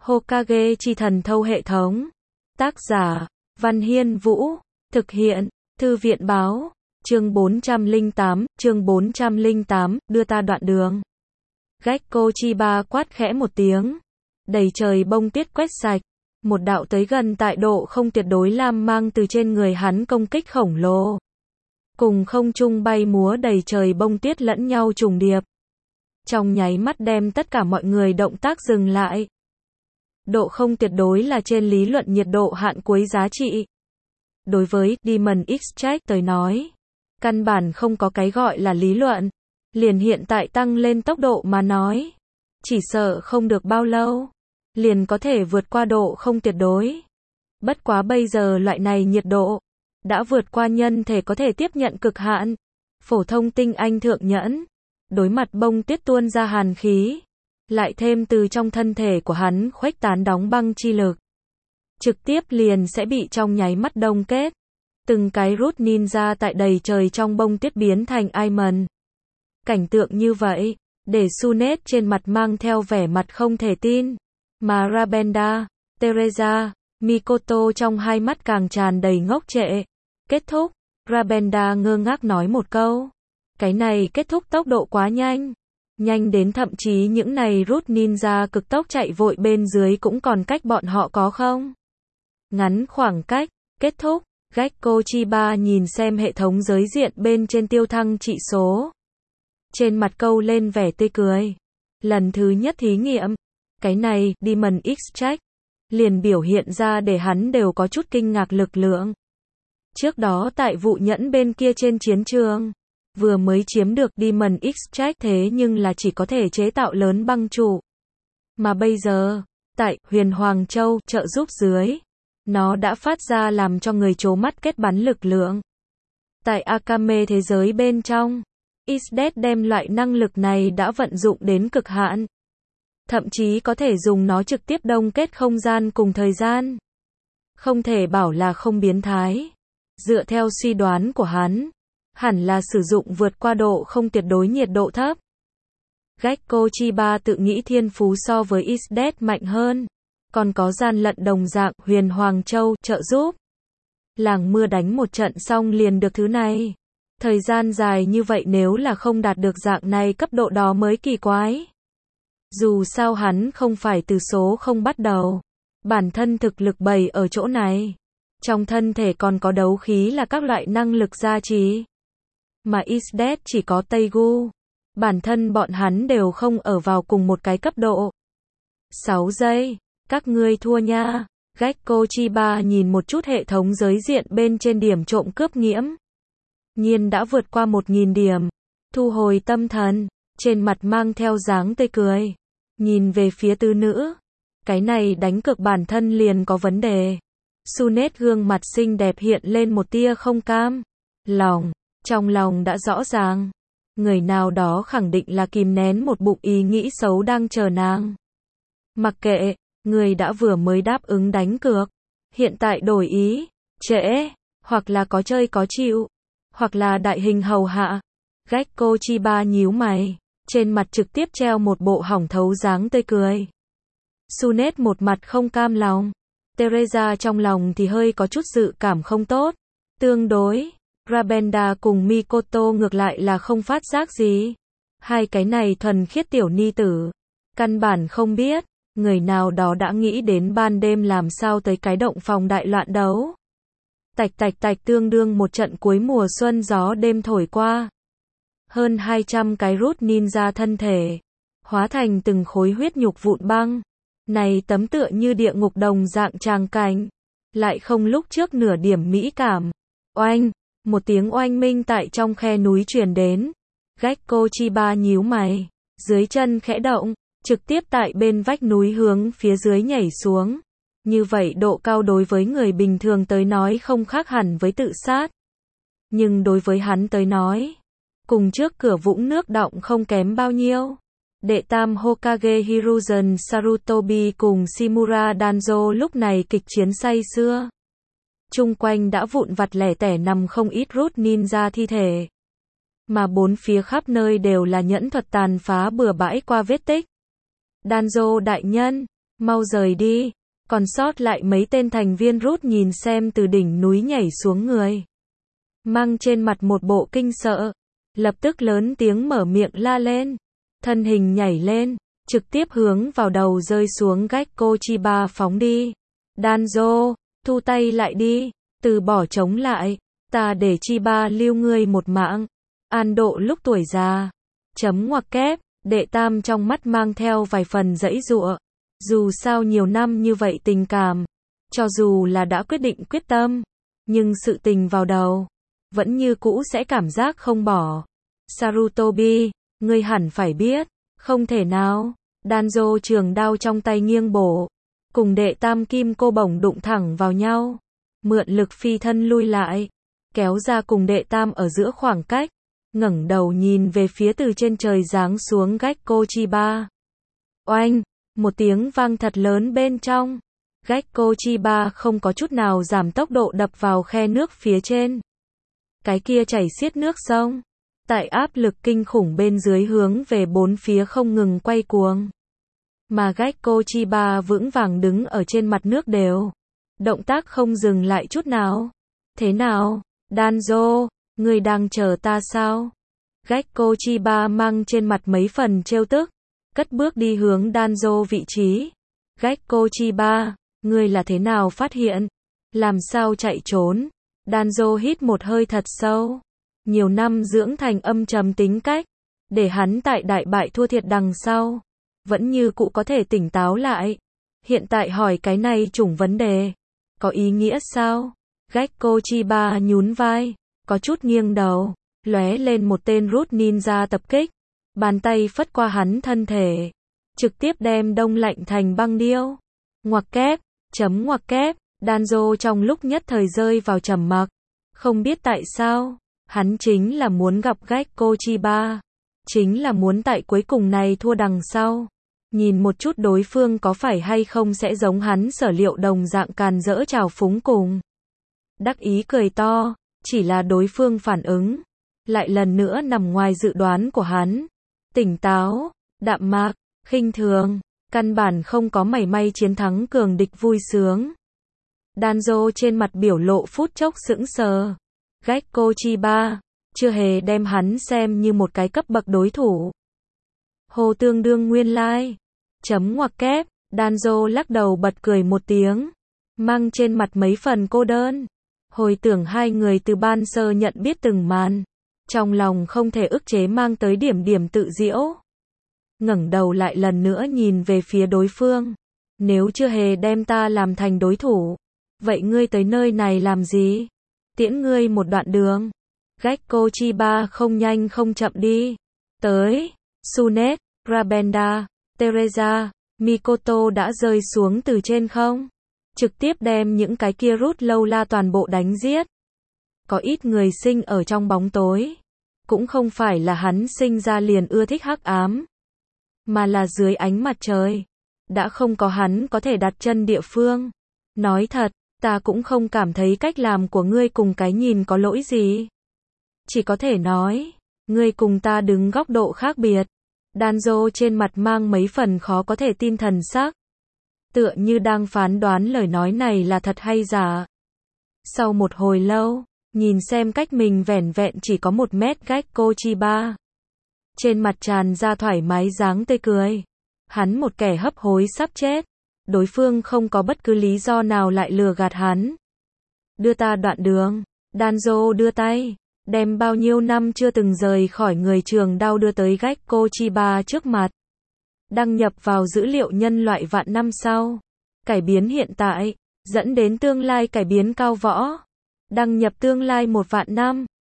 Hokage chi thần thâu hệ thống. Tác giả, Văn Hiên Vũ. Thực hiện, Thư viện báo. Chương 408, đưa ta đoạn đường. Gekko Chiba quát khẽ một tiếng. Đầy trời bông tuyết quét sạch. Một đạo tới gần tại độ không tuyệt đối lam mang từ trên người hắn công kích khổng lồ. Cùng không trung bay múa đầy trời bông tuyết lẫn nhau trùng điệp. Trong nháy mắt đem tất cả mọi người động tác dừng lại. Độ không tuyệt đối là trên lý luận nhiệt độ hạn cuối giá trị. Đối với Demon Extract tới nói, căn bản không có cái gọi là lý luận. Liền hiện tại tăng lên tốc độ mà nói, chỉ sợ không được bao lâu, liền có thể vượt qua độ không tuyệt đối. Bất quá bây giờ loại này nhiệt độ, đã vượt qua nhân thể có thể tiếp nhận cực hạn. Phổ thông tinh anh thượng nhẫn, đối mặt bông tuyết tuôn ra hàn khí, lại thêm từ trong thân thể của hắn khuếch tán đóng băng chi lực, trực tiếp liền sẽ bị trong nháy mắt đông kết. Từng cái Root Ninja tại đầy trời trong bông tuyết biến thành Aimen. Cảnh tượng như vậy, để Tsunade trên mặt mang theo vẻ mặt không thể tin, mà Rabenda, Teresa, Mikoto trong hai mắt càng tràn đầy ngốc trệ. Kết thúc, Rabenda ngơ ngác nói một câu. Cái này kết thúc tốc độ quá nhanh. Nhanh đến thậm chí những này Root Ninja cực tốc chạy vội bên dưới cũng còn cách bọn họ có không? Ngắn khoảng cách, kết thúc, Gekko Chiba nhìn xem hệ thống giới diện bên trên tiêu thăng trị số. Trên mặt câu lên vẻ tươi cười. Lần thứ nhất thí nghiệm, cái này, Demon Extract, liền biểu hiện ra để hắn đều có chút kinh ngạc lực lượng. Trước đó tại vụ nhẫn bên kia trên chiến trường, vừa mới chiếm được Demon Extract thế nhưng là chỉ có thể chế tạo lớn băng trụ. Mà bây giờ, tại Huyền Hoàng Châu trợ giúp dưới, nó đã phát ra làm cho người trố mắt kết bắn lực lượng. Tại Akame thế giới bên trong, Isdet đem loại năng lực này đã vận dụng đến cực hạn. Thậm chí có thể dùng nó trực tiếp đông kết không gian cùng thời gian. Không thể bảo là không biến thái. Dựa theo suy đoán của hắn, hẳn là sử dụng vượt qua độ không tuyệt đối nhiệt độ thấp. Gekko Chiba tự nghĩ thiên phú so với Isdet mạnh hơn. Còn có gian lận đồng dạng Huyền Hoàng Châu trợ giúp. Làng mưa đánh một trận xong liền được thứ này. Thời gian dài như vậy nếu là không đạt được dạng này cấp độ đó mới kỳ quái. Dù sao hắn không phải từ số không bắt đầu. Bản thân thực lực bày ở chỗ này. Trong thân thể còn có đấu khí là các loại năng lực gia trì. Mà Isdet chỉ có Teigu. Bản thân bọn hắn đều không ở vào cùng một cái cấp độ. 6 giây. Các ngươi thua nha. Gekko Chiba nhìn một chút hệ thống giới diện bên trên điểm trộm cướp nghiễm. Nhiên đã vượt qua 1000 điểm. Thu hồi tâm thần, trên mặt mang theo dáng tươi cười. Nhìn về phía tứ nữ. Cái này đánh cược bản thân liền có vấn đề. Tsunade gương mặt xinh đẹp hiện lên một tia không cam lòng. Trong lòng đã rõ ràng. Người nào đó khẳng định là kìm nén một bụng ý nghĩ xấu đang chờ nàng. Mặc kệ, người đã vừa mới đáp ứng đánh cược. Hiện tại đổi ý, trễ, hoặc là có chơi có chịu, hoặc là đại hình hầu hạ. Gekko Chiba nhíu mày, trên mặt trực tiếp treo một bộ hỏng thấu dáng tươi cười. Tsunade một mặt không cam lòng. Teresa trong lòng thì hơi có chút dự cảm không tốt. Tương đối, Rabenda cùng Mikoto ngược lại là không phát giác gì. Hai cái này thuần khiết tiểu ni tử. Căn bản không biết, người nào đó đã nghĩ đến ban đêm làm sao tới cái động phòng đại loạn đấu. Tạch tạch tạch tương đương một trận cuối mùa xuân gió đêm thổi qua. Hơn 200 cái Root Ninja thân thể, hóa thành từng khối huyết nhục vụn băng. Này tấm tựa như địa ngục đồng dạng tràng cảnh. Lại không lúc trước nửa điểm mỹ cảm. Oanh, một tiếng oanh minh tại trong khe núi truyền đến. Gekko Chiba nhíu mày, dưới chân khẽ động, trực tiếp tại bên vách núi hướng phía dưới nhảy xuống. Như vậy độ cao đối với người bình thường tới nói không khác hẳn với tự sát. Nhưng đối với hắn tới nói, cùng trước cửa vũng nước đọng không kém bao nhiêu. Đệ tam Hokage Hiruzen Sarutobi cùng Shimura Danzo lúc này kịch chiến say sưa. Chung quanh đã vụn vặt lẻ tẻ nằm không ít Root Ninja thi thể. Mà bốn phía khắp nơi đều là nhẫn thuật tàn phá bừa bãi qua vết tích. Danzo đại nhân, Mau rời đi. Còn sót lại mấy tên thành viên rút nhìn xem từ đỉnh núi nhảy xuống người. Mang trên mặt một bộ kinh sợ. Lập tức lớn tiếng mở miệng la lên. Thân hình nhảy lên. Trực tiếp hướng vào đầu rơi xuống Gekko Chiba phóng đi. Danzo, thu tay lại đi. Từ bỏ chống lại. Ta để Chiba lưu ngươi một mạng. An độ lúc tuổi già. Chấm ngoặc kép. Đệ tam trong mắt mang theo vài phần giãy giụa. Dù sao nhiều năm như vậy tình cảm. Cho dù là đã quyết định quyết tâm. Nhưng sự tình vào đầu. Vẫn như cũ sẽ cảm giác không bỏ. Sarutobi, ngươi hẳn phải biết. Không thể nào. Danzo trường đao trong tay nghiêng bổ. Cùng đệ tam kim cô bổng đụng thẳng vào nhau. Mượn lực phi thân lui lại. Kéo ra cùng đệ tam ở giữa khoảng cách. Ngẩng đầu nhìn về phía từ trên trời giáng xuống Gekko Chiba. Oanh! Một tiếng vang thật lớn bên trong. Gekko Chiba không có chút nào giảm tốc độ đập vào khe nước phía trên. Cái kia chảy xiết nước sông. Tại áp lực kinh khủng bên dưới hướng về bốn phía không ngừng quay cuồng. Mà Gekko Chiba vững vàng đứng ở trên mặt nước đều. Động tác không dừng lại chút nào. Thế nào? Danzo, ngươi đang chờ ta sao? Gekko Chiba mang trên mặt mấy phần trêu tức. Cất bước đi hướng Danzo vị trí. Gekko Chiba, ngươi là thế nào phát hiện? Làm sao chạy trốn? Danzo hít một hơi thật sâu. Nhiều năm dưỡng thành âm trầm tính cách. Để hắn tại đại bại thua thiệt đằng sau. Vẫn như cũ có thể tỉnh táo lại. Hiện tại hỏi cái này chủng vấn đề. Có ý nghĩa sao? Gekko Chiba nhún vai. Có chút nghiêng đầu. Lóe lên một tên Root Ninja tập kích. Bàn tay phất qua hắn thân thể. Trực tiếp đem đông lạnh thành băng điêu. Ngoặc kép. Chấm ngoặc kép. Danzo trong lúc nhất thời rơi vào trầm mặc. Không biết tại sao. Hắn chính là muốn gặp Gekko Chiba. Chính là muốn tại cuối cùng này thua đằng sau. Nhìn một chút đối phương có phải hay không sẽ giống hắn sở liệu đồng dạng càn rỡ trào phúng cùng. Đắc ý cười to. Chỉ là đối phương phản ứng. Lại lần nữa nằm ngoài dự đoán của hắn. Tỉnh táo, đạm mạc, khinh thường. Căn bản không có mảy may chiến thắng cường địch vui sướng. Danzo trên mặt biểu lộ phút chốc sững sờ. Gekko Chiba, chưa hề đem hắn xem như một cái cấp bậc đối thủ. Hồ tương đương nguyên lai. Chấm ngoặc kép, Danzo lắc đầu bật cười một tiếng. Mang trên mặt mấy phần cô đơn. Hồi tưởng hai người từ ban sơ nhận biết từng màn. Trong lòng không thể ức chế mang tới điểm điểm tự giễu. Ngẩng đầu lại lần nữa nhìn về phía đối phương. Nếu chưa hề đem ta làm thành đối thủ. Vậy ngươi tới nơi này làm gì? Tiễn ngươi một đoạn đường. Gekko Chiba không nhanh không chậm đi. Tới. Sunet, Rabenda, Teresa, Mikoto đã rơi xuống từ trên không. Trực tiếp đem những cái kia rút lâu la toàn bộ đánh giết. Có ít người sinh ở trong bóng tối. Cũng không phải là hắn sinh ra liền ưa thích hắc ám. Mà là dưới ánh mặt trời. Đã không có hắn có thể đặt chân địa phương. Nói thật, ta cũng không cảm thấy cách làm của ngươi cùng cái nhìn có lỗi gì. Chỉ có thể nói, ngươi cùng ta đứng góc độ khác biệt. Danzo trên mặt mang mấy phần khó có thể tin thần sắc. Tựa như đang phán đoán lời nói này là thật hay giả. Sau một hồi lâu, nhìn xem cách mình vẻn vẹn chỉ có 1 mét Gekko Chiba. Trên mặt tràn ra thoải mái dáng tươi cười. Hắn một kẻ hấp hối sắp chết. Đối phương không có bất cứ lý do nào lại lừa gạt hắn. Đưa ta đoạn đường. Danzo đưa tay. Đem bao nhiêu năm chưa từng rời khỏi người trường đao đưa tới Gekko Chiba trước mặt. Đăng nhập vào dữ liệu nhân loại vạn năm sau. Cải biến hiện tại. Dẫn đến tương lai cải biến cao võ. Đăng nhập tương lai 1 vạn năm.